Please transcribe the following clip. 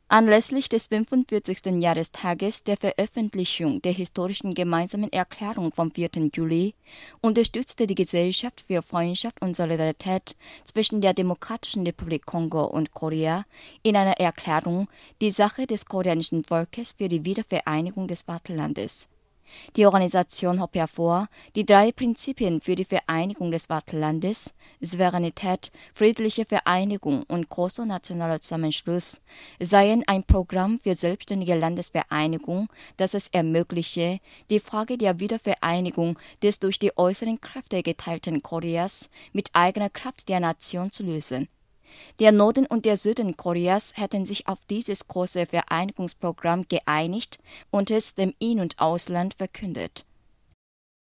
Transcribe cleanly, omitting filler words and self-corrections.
Anlässlich des 45. Jahrestages der Veröffentlichung der historischen gemeinsamen Erklärung vom 4. Juli unterstützte die Gesellschaft für Freundschaft und Solidarität zwischen der Demokratischen Republik Kongo und Korea in einer Erklärung die Sache des koreanischen Volkes für die Wiedervereinigung des Vaterlandes. Die Organisation hob hervor, die 3 Prinzipien für die Vereinigung des Vaterlandes, Souveränität, friedliche Vereinigung und großer nationaler Zusammenschluss, seien ein Programm für selbstständige Landesvereinigung, das es ermögliche, die Frage der Wiedervereinigung des durch die äußeren Kräfte geteilten Koreas mit eigener Kraft der Nation zu lösen. Der Norden und der Süden Koreas hätten sich auf dieses große Vereinigungsprogramm geeinigt und es dem In- und Ausland verkündet.